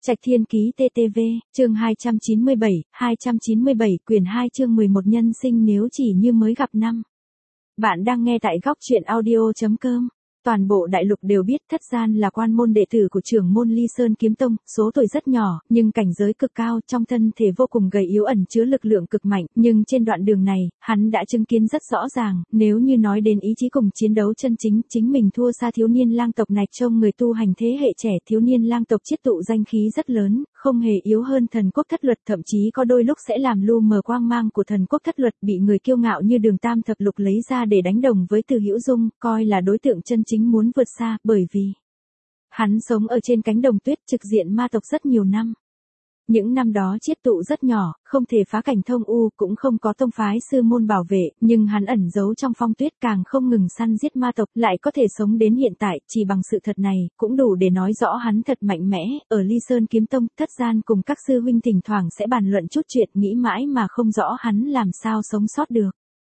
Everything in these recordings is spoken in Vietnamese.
Trạch Thiên Ký TTV, chương 297, quyển 2 chương 11 nhân sinh nếu chỉ như mới gặp năm. Bạn đang nghe tại góc truyện audio.com. Toàn bộ đại lục đều biết Thất Gian là quan môn đệ tử của trưởng môn Ly Sơn Kiếm Tông, số tuổi rất nhỏ, nhưng cảnh giới cực cao, trong thân thể vô cùng gầy yếu ẩn chứa lực lượng cực mạnh, nhưng trên đoạn đường này, hắn đã chứng kiến rất rõ ràng, nếu như nói đến ý chí cùng chiến đấu chân chính, chính mình thua xa thiếu niên lang tộc này trông người tu hành thế hệ trẻ, thiếu niên lang tộc chiết tụ danh khí rất lớn, không hề yếu hơn thần quốc thất luật, thậm chí có đôi lúc sẽ làm lu mờ quang mang của thần quốc thất luật, bị người kiêu ngạo như Đường Tam Thập Lục lấy ra để đánh đồng với Từ Hữu Dung, coi là đối tượng chân chính muốn vượt xa, bởi vì hắn sống ở trên cánh đồng tuyết trực diện ma tộc rất nhiều năm. Những năm đó chiết tụ rất nhỏ, không thể phá cảnh thông u, cũng không có tông phái sư môn bảo vệ, nhưng hắn ẩn giấu trong phong tuyết càng không ngừng săn giết ma tộc, lại có thể sống đến hiện tại, chỉ bằng sự thật này, cũng đủ để nói rõ hắn thật mạnh mẽ. Ở Ly Sơn Kiếm Tông, Thất Gian cùng các sư huynh thỉnh thoảng sẽ bàn luận chút chuyện, nghĩ mãi mà không rõ hắn làm sao sống sót được.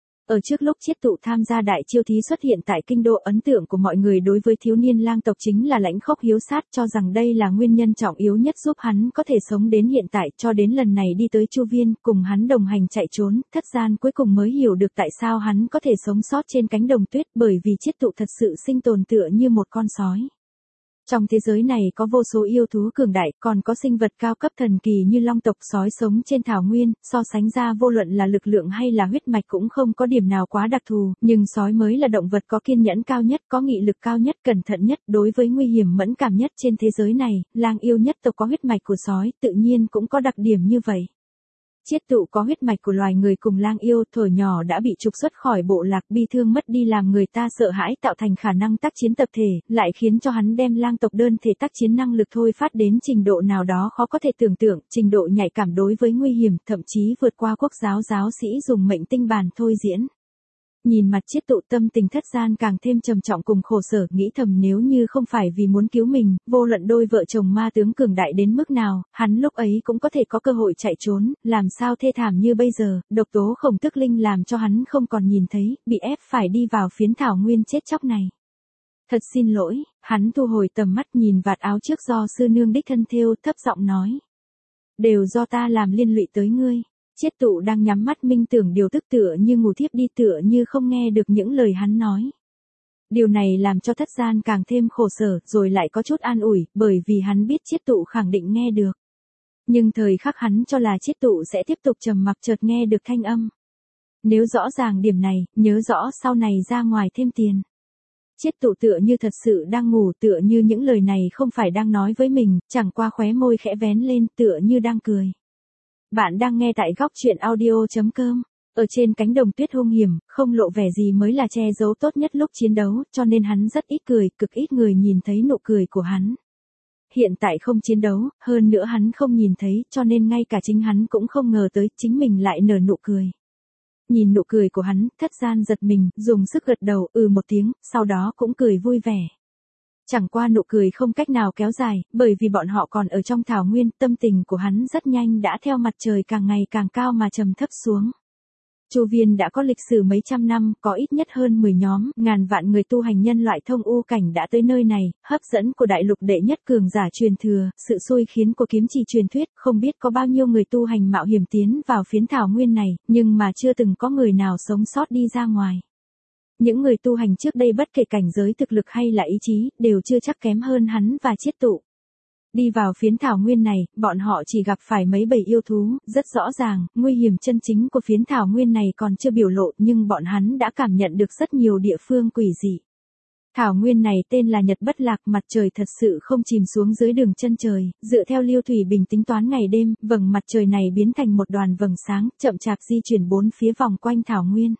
Ở trước lúc chiết tụ tham gia đại chiêu thí xuất hiện tại kinh đô, ấn tượng của mọi người đối với thiếu niên lang tộc chính là lãnh khốc hiếu sát, cho rằng đây là nguyên nhân trọng yếu nhất giúp hắn có thể sống đến hiện tại, cho đến lần này đi tới Chu Viên, cùng hắn đồng hành chạy trốn, Thất Gian cuối cùng mới hiểu được tại sao hắn có thể sống sót trên cánh đồng tuyết, bởi vì chiết tụ thật sự sinh tồn tựa như một con sói. Trong thế giới này có vô số yêu thú cường đại, còn có sinh vật cao cấp thần kỳ như long tộc, sói sống trên thảo nguyên, so sánh ra vô luận là lực lượng hay là huyết mạch cũng không có điểm nào quá đặc thù, nhưng sói mới là động vật có kiên nhẫn cao nhất, có nghị lực cao nhất, cẩn thận nhất, đối với nguy hiểm mẫn cảm nhất trên thế giới này, lang yêu nhất tộc có huyết mạch của sói, tự nhiên cũng có đặc điểm như vậy. Chiết tụ có huyết mạch của loài người cùng lang yêu, thuở nhỏ đã bị trục xuất khỏi bộ lạc, bi thương mất đi làm người ta sợ hãi, tạo thành khả năng tác chiến tập thể, lại khiến cho hắn đem lang tộc đơn thể tác chiến năng lực thôi phát đến trình độ nào đó khó có thể tưởng tượng, trình độ nhạy cảm đối với nguy hiểm, thậm chí vượt qua quốc giáo giáo sĩ dùng mệnh tinh bàn thôi diễn. Nhìn mặt chiết tụ, tâm tình Thất Gian càng thêm trầm trọng cùng khổ sở, nghĩ thầm nếu như không phải vì muốn cứu mình, vô luận đôi vợ chồng ma tướng cường đại đến mức nào, hắn lúc ấy cũng có thể có cơ hội chạy trốn, làm sao thê thảm như bây giờ, độc tố Khổng Tức Linh làm cho hắn không còn nhìn thấy, bị ép phải đi vào phiến thảo nguyên chết chóc này. Thật xin lỗi, hắn thu hồi tầm mắt nhìn vạt áo trước do sư nương đích thân thêu, thấp giọng nói. Đều do ta làm liên lụy tới ngươi. Chiết tụ đang nhắm mắt minh tưởng điều tức, tựa như ngủ thiếp đi, tựa như không nghe được những lời hắn nói. Điều này làm cho Thất Gian càng thêm khổ sở, rồi lại có chút an ủi, bởi vì hắn biết chiết tụ khẳng định nghe được. Nhưng thời khắc hắn cho là chiết tụ sẽ tiếp tục trầm mặc, chợt nghe được thanh âm. Nếu rõ ràng điểm này, nhớ rõ sau này ra ngoài thêm tiền. Chiết tụ tựa như thật sự đang ngủ, tựa như những lời này không phải đang nói với mình, chẳng qua khóe môi khẽ vén lên, tựa như đang cười. Bạn đang nghe tại góc truyện audio.com. Ở trên cánh đồng tuyết hung hiểm, không lộ vẻ gì mới là che giấu tốt nhất lúc chiến đấu, cho nên hắn rất ít cười, cực ít người nhìn thấy nụ cười của hắn. Hiện tại không chiến đấu, hơn nữa hắn không nhìn thấy, cho nên ngay cả chính hắn cũng không ngờ tới, chính mình lại nở nụ cười. Nhìn nụ cười của hắn, Thất Gian giật mình, dùng sức gật đầu, một tiếng, sau đó cũng cười vui vẻ. Chẳng qua nụ cười không cách nào kéo dài, bởi vì bọn họ còn ở trong thảo nguyên, tâm tình của hắn rất nhanh đã theo mặt trời càng ngày càng cao mà trầm thấp xuống. Chu Viên đã có lịch sử mấy trăm năm, có ít nhất hơn 10 nhóm, ngàn vạn người tu hành nhân loại thông u cảnh đã tới nơi này, hấp dẫn của đại lục đệ nhất cường giả truyền thừa, sự xui khiến của kiếm chỉ truyền thuyết, không biết có bao nhiêu người tu hành mạo hiểm tiến vào phiến thảo nguyên này, nhưng mà chưa từng có người nào sống sót đi ra ngoài. Những người tu hành trước đây bất kể cảnh giới thực lực hay là ý chí, đều chưa chắc kém hơn hắn và chiết tụ. Đi vào phiến thảo nguyên này, bọn họ chỉ gặp phải mấy bầy yêu thú, rất rõ ràng, nguy hiểm chân chính của phiến thảo nguyên này còn chưa biểu lộ, nhưng bọn hắn đã cảm nhận được rất nhiều địa phương quỷ dị. Thảo nguyên này tên là Nhật Bất Lạc, mặt trời thật sự không chìm xuống dưới đường chân trời, dựa theo Liêu Thủy Bình tính toán ngày đêm, vầng mặt trời này biến thành một đoàn vầng sáng, chậm chạp di chuyển bốn phía vòng quanh thảo nguyên.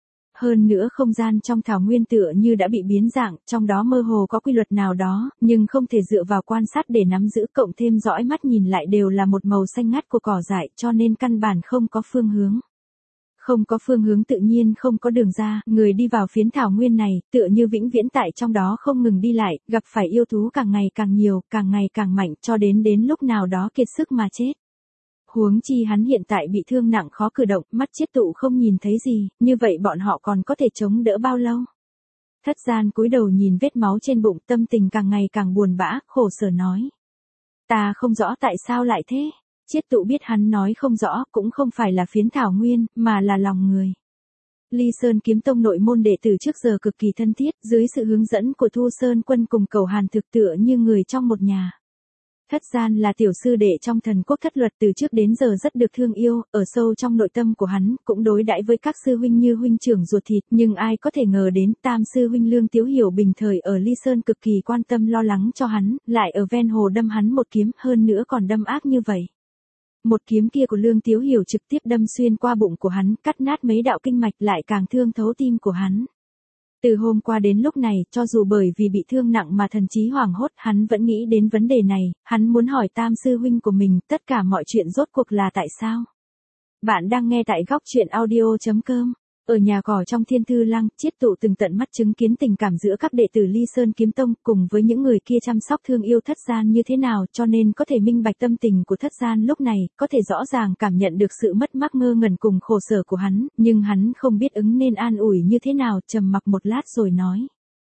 Hơn nữa không gian trong thảo nguyên tựa như đã bị biến dạng, trong đó mơ hồ có quy luật nào đó, nhưng không thể dựa vào quan sát để nắm giữ, cộng thêm dõi mắt nhìn lại đều là một màu xanh ngắt của cỏ dại, cho nên căn bản không có phương hướng. Không có phương hướng tự nhiên không có đường ra, người đi vào phiến thảo nguyên này, tựa như vĩnh viễn tại trong đó không ngừng đi lại, gặp phải yêu thú càng ngày càng nhiều, càng ngày càng mạnh, cho đến lúc nào đó kiệt sức mà chết. Huống chi hắn hiện tại bị thương nặng khó cử động, mắt chiết tụ không nhìn thấy gì, như vậy bọn họ còn có thể chống đỡ bao lâu? Thất Gian cúi đầu nhìn vết máu trên bụng, tâm tình càng ngày càng buồn bã, khổ sở nói. Ta không rõ tại sao lại thế. Chiết Tụ biết hắn nói không rõ cũng không phải là phiến thảo nguyên, mà là lòng người. Ly Sơn Kiếm Tông nội môn đệ tử trước giờ cực kỳ thân thiết, dưới sự hướng dẫn của Thu Sơn Quân cùng Cầu Hàn thực tựa như người trong một nhà. Thất Gian là tiểu sư đệ trong Thần Quốc Thất Luật từ trước đến giờ rất được thương yêu, ở sâu trong nội tâm của hắn, cũng đối đãi với các sư huynh như huynh trưởng ruột thịt, nhưng ai có thể ngờ đến Tam sư huynh Lương Tiếu Hiểu bình thời ở Ly Sơn cực kỳ quan tâm lo lắng cho hắn, lại ở ven hồ đâm hắn một kiếm, hơn nữa còn đâm ác như vậy. Một kiếm kia của Lương Tiếu Hiểu trực tiếp đâm xuyên qua bụng của hắn, cắt nát mấy đạo kinh mạch lại càng thương thấu tim của hắn. Từ hôm qua đến lúc này, cho dù bởi vì bị thương nặng mà thần trí hoảng hốt, hắn vẫn nghĩ đến vấn đề này, hắn muốn hỏi Tam sư huynh của mình, tất cả mọi chuyện rốt cuộc là tại sao? Bạn đang nghe tại góc truyện audio.com. Ở nhà cỏ trong Thiên Thư Lăng, Chiết Tụ từng tận mắt chứng kiến tình cảm giữa các đệ tử Ly Sơn Kiếm Tông cùng với những người kia chăm sóc thương yêu Thất Gian như thế nào, cho nên có thể minh bạch tâm tình của Thất Gian lúc này, có thể rõ ràng cảm nhận được sự mất mát ngơ ngẩn cùng khổ sở của hắn, nhưng hắn không biết ứng nên an ủi như thế nào, trầm mặc một lát rồi nói.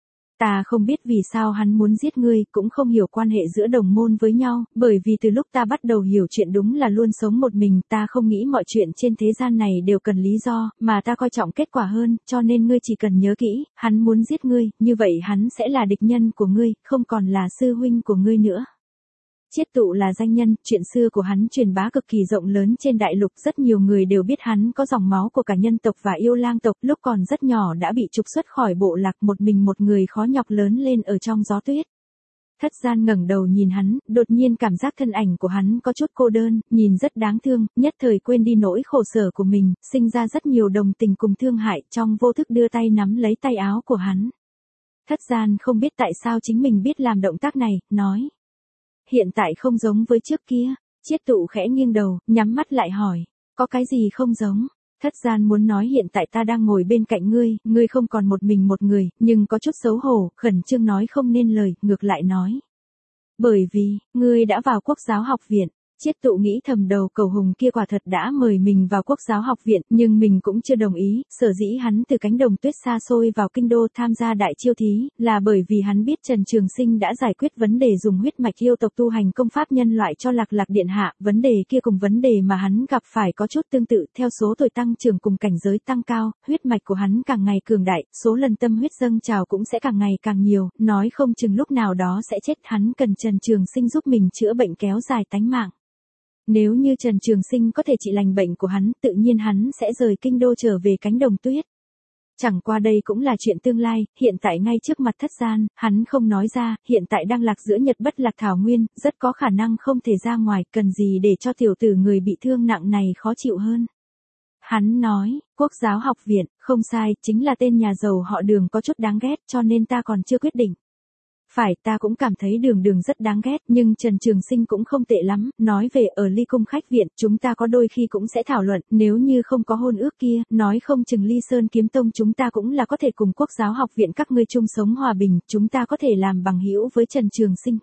Ta không biết vì sao hắn muốn giết ngươi, cũng không hiểu quan hệ giữa đồng môn với nhau, bởi vì từ lúc ta bắt đầu hiểu chuyện đúng là luôn sống một mình, ta không nghĩ mọi chuyện trên thế gian này đều cần lý do, mà ta coi trọng kết quả hơn, cho nên ngươi chỉ cần nhớ kỹ, hắn muốn giết ngươi, như vậy hắn sẽ là địch nhân của ngươi, không còn là sư huynh của ngươi nữa. Chiết Tụ là danh nhân, chuyện xưa của hắn truyền bá cực kỳ rộng lớn trên đại lục, rất nhiều người đều biết hắn có dòng máu của cả nhân tộc và yêu lang tộc, lúc còn rất nhỏ đã bị trục xuất khỏi bộ lạc, một mình một người khó nhọc lớn lên ở trong gió tuyết. Thất Gian ngẩng đầu nhìn hắn, đột nhiên cảm giác thân ảnh của hắn có chút cô đơn, nhìn rất đáng thương, nhất thời quên đi nỗi khổ sở của mình, sinh ra rất nhiều đồng tình cùng thương hại, trong vô thức đưa tay nắm lấy tay áo của hắn. Thất Gian không biết tại sao chính mình biết làm động tác này, nói. Hiện tại không giống với trước kia. Chiết Tụ khẽ nghiêng đầu, nhắm mắt lại hỏi. Có cái gì không giống? Thất Gian muốn nói hiện tại ta đang ngồi bên cạnh ngươi, ngươi không còn một mình một người, nhưng có chút xấu hổ, khẩn trương nói không nên lời, ngược lại nói. Bởi vì, ngươi đã vào Quốc giáo học viện. Chiết Tụ nghĩ thầm đầu Cầu Hùng kia quả thật đã mời mình vào Quốc giáo học viện, nhưng mình cũng chưa đồng ý, sở dĩ hắn từ cánh đồng tuyết xa xôi vào kinh đô tham gia đại chiêu thí, là bởi vì hắn biết Trần Trường Sinh đã giải quyết vấn đề dùng huyết mạch yêu tộc tu hành công pháp nhân loại cho Lạc Lạc điện hạ, vấn đề kia cùng vấn đề mà hắn gặp phải có chút tương tự, theo số tuổi tăng trưởng cùng cảnh giới tăng cao, huyết mạch của hắn càng ngày cường đại, số lần tâm huyết dâng trào cũng sẽ càng ngày càng nhiều, nói không chừng lúc nào đó sẽ chết, hắn cần Trần Trường Sinh giúp mình chữa bệnh kéo dài tánh mạng. Nếu như Trần Trường Sinh có thể trị lành bệnh của hắn, tự nhiên hắn sẽ rời kinh đô trở về cánh đồng tuyết. Chẳng qua đây cũng là chuyện tương lai, hiện tại ngay trước mặt Thất Gian, hắn không nói ra, hiện tại đang lạc giữa Nhật Bất Lạc Thảo Nguyên, rất có khả năng không thể ra ngoài, cần gì để cho tiểu tử người bị thương nặng này khó chịu hơn. Hắn nói, Quốc giáo học viện, không sai, chính là tên nhà giàu họ Đường có chút đáng ghét, cho nên ta còn chưa quyết định. Phải, ta cũng cảm thấy Đường rất đáng ghét, nhưng Trần Trường Sinh cũng không tệ lắm, nói về ở Ly Cung khách viện, chúng ta có đôi khi cũng sẽ thảo luận, nếu như không có hôn ước kia, nói không chừng Ly Sơn Kiếm Tông chúng ta cũng là có thể cùng Quốc giáo học viện các ngươi chung sống hòa bình, chúng ta có thể làm bằng hữu với Trần Trường Sinh,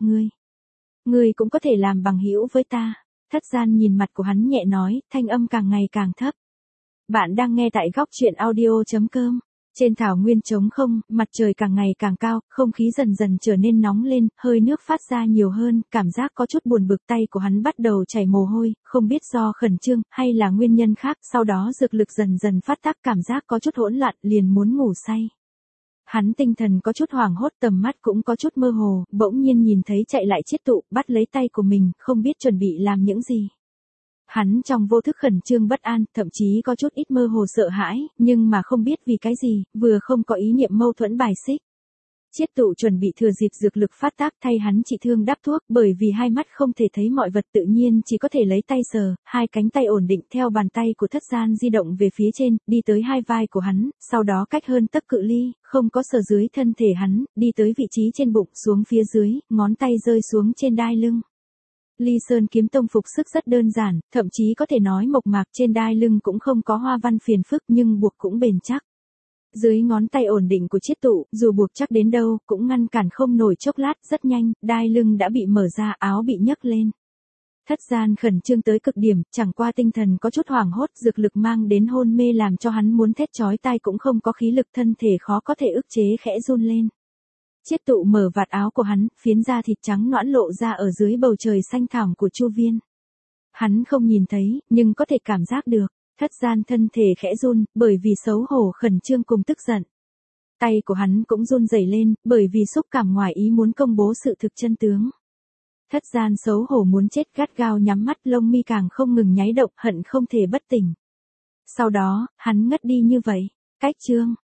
ngươi cũng có thể làm bằng hữu với ta. Thất Gian nhìn mặt của hắn nhẹ nói, thanh âm càng ngày càng thấp. Bạn đang nghe tại góc truyện audio.com. Trên thảo nguyên trống không, mặt trời càng ngày càng cao, không khí dần dần trở nên nóng lên, hơi nước phát ra nhiều hơn, cảm giác có chút buồn bực, tay của hắn bắt đầu chảy mồ hôi, không biết do khẩn trương, hay là nguyên nhân khác, sau đó dược lực dần dần phát tác, cảm giác có chút hỗn loạn, liền muốn ngủ say. Hắn tinh thần có chút hoảng hốt, tầm mắt cũng có chút mơ hồ, bỗng nhiên nhìn thấy chạy lại Chiết Tụ, bắt lấy tay của mình, không biết chuẩn bị làm những gì. Hắn trong vô thức khẩn trương bất an, thậm chí có chút ít mơ hồ sợ hãi, nhưng mà không biết vì cái gì, vừa không có ý niệm mâu thuẫn bài xích. Chiết Tụ chuẩn bị thừa dịp dược lực phát tác thay hắn trị thương đắp thuốc, bởi vì hai mắt không thể thấy mọi vật tự nhiên chỉ có thể lấy tay sờ, hai cánh tay ổn định theo bàn tay của Thất Gian di động về phía trên, đi tới hai vai của hắn, sau đó cách hơn tấc cự ly, không có sờ dưới thân thể hắn, đi tới vị trí trên bụng, xuống phía dưới, ngón tay rơi xuống trên đai lưng. Ly Sơn Kiếm Tông phục sức rất đơn giản, thậm chí có thể nói mộc mạc, trên đai lưng cũng không có hoa văn phiền phức nhưng buộc cũng bền chắc. Dưới ngón tay ổn định của Chiết Tụ, dù buộc chắc đến đâu, cũng ngăn cản không nổi chốc lát, rất nhanh, đai lưng đã bị mở ra, áo bị nhấc lên. Thất Gian khẩn trương tới cực điểm, chẳng qua tinh thần có chút hoảng hốt, dược lực mang đến hôn mê làm cho hắn muốn thét chói tai cũng không có khí lực, thân thể khó có thể ức chế khẽ run lên. Chiết tụ mở vạt áo của hắn, phiến da thịt trắng nõn lộ ra ở dưới bầu trời xanh thẳm của Chu Viên. Hắn không nhìn thấy, nhưng có thể cảm giác được. Thất Gian thân thể khẽ run, bởi vì xấu hổ khẩn trương cùng tức giận. Tay của hắn cũng run rẩy lên, bởi vì xúc cảm ngoài ý muốn công bố sự thực chân tướng. Thất Gian xấu hổ muốn chết, gắt gao nhắm mắt, lông mi càng không ngừng nháy động, hận không thể bất tỉnh. Sau đó, hắn ngất đi như vậy. Cách chương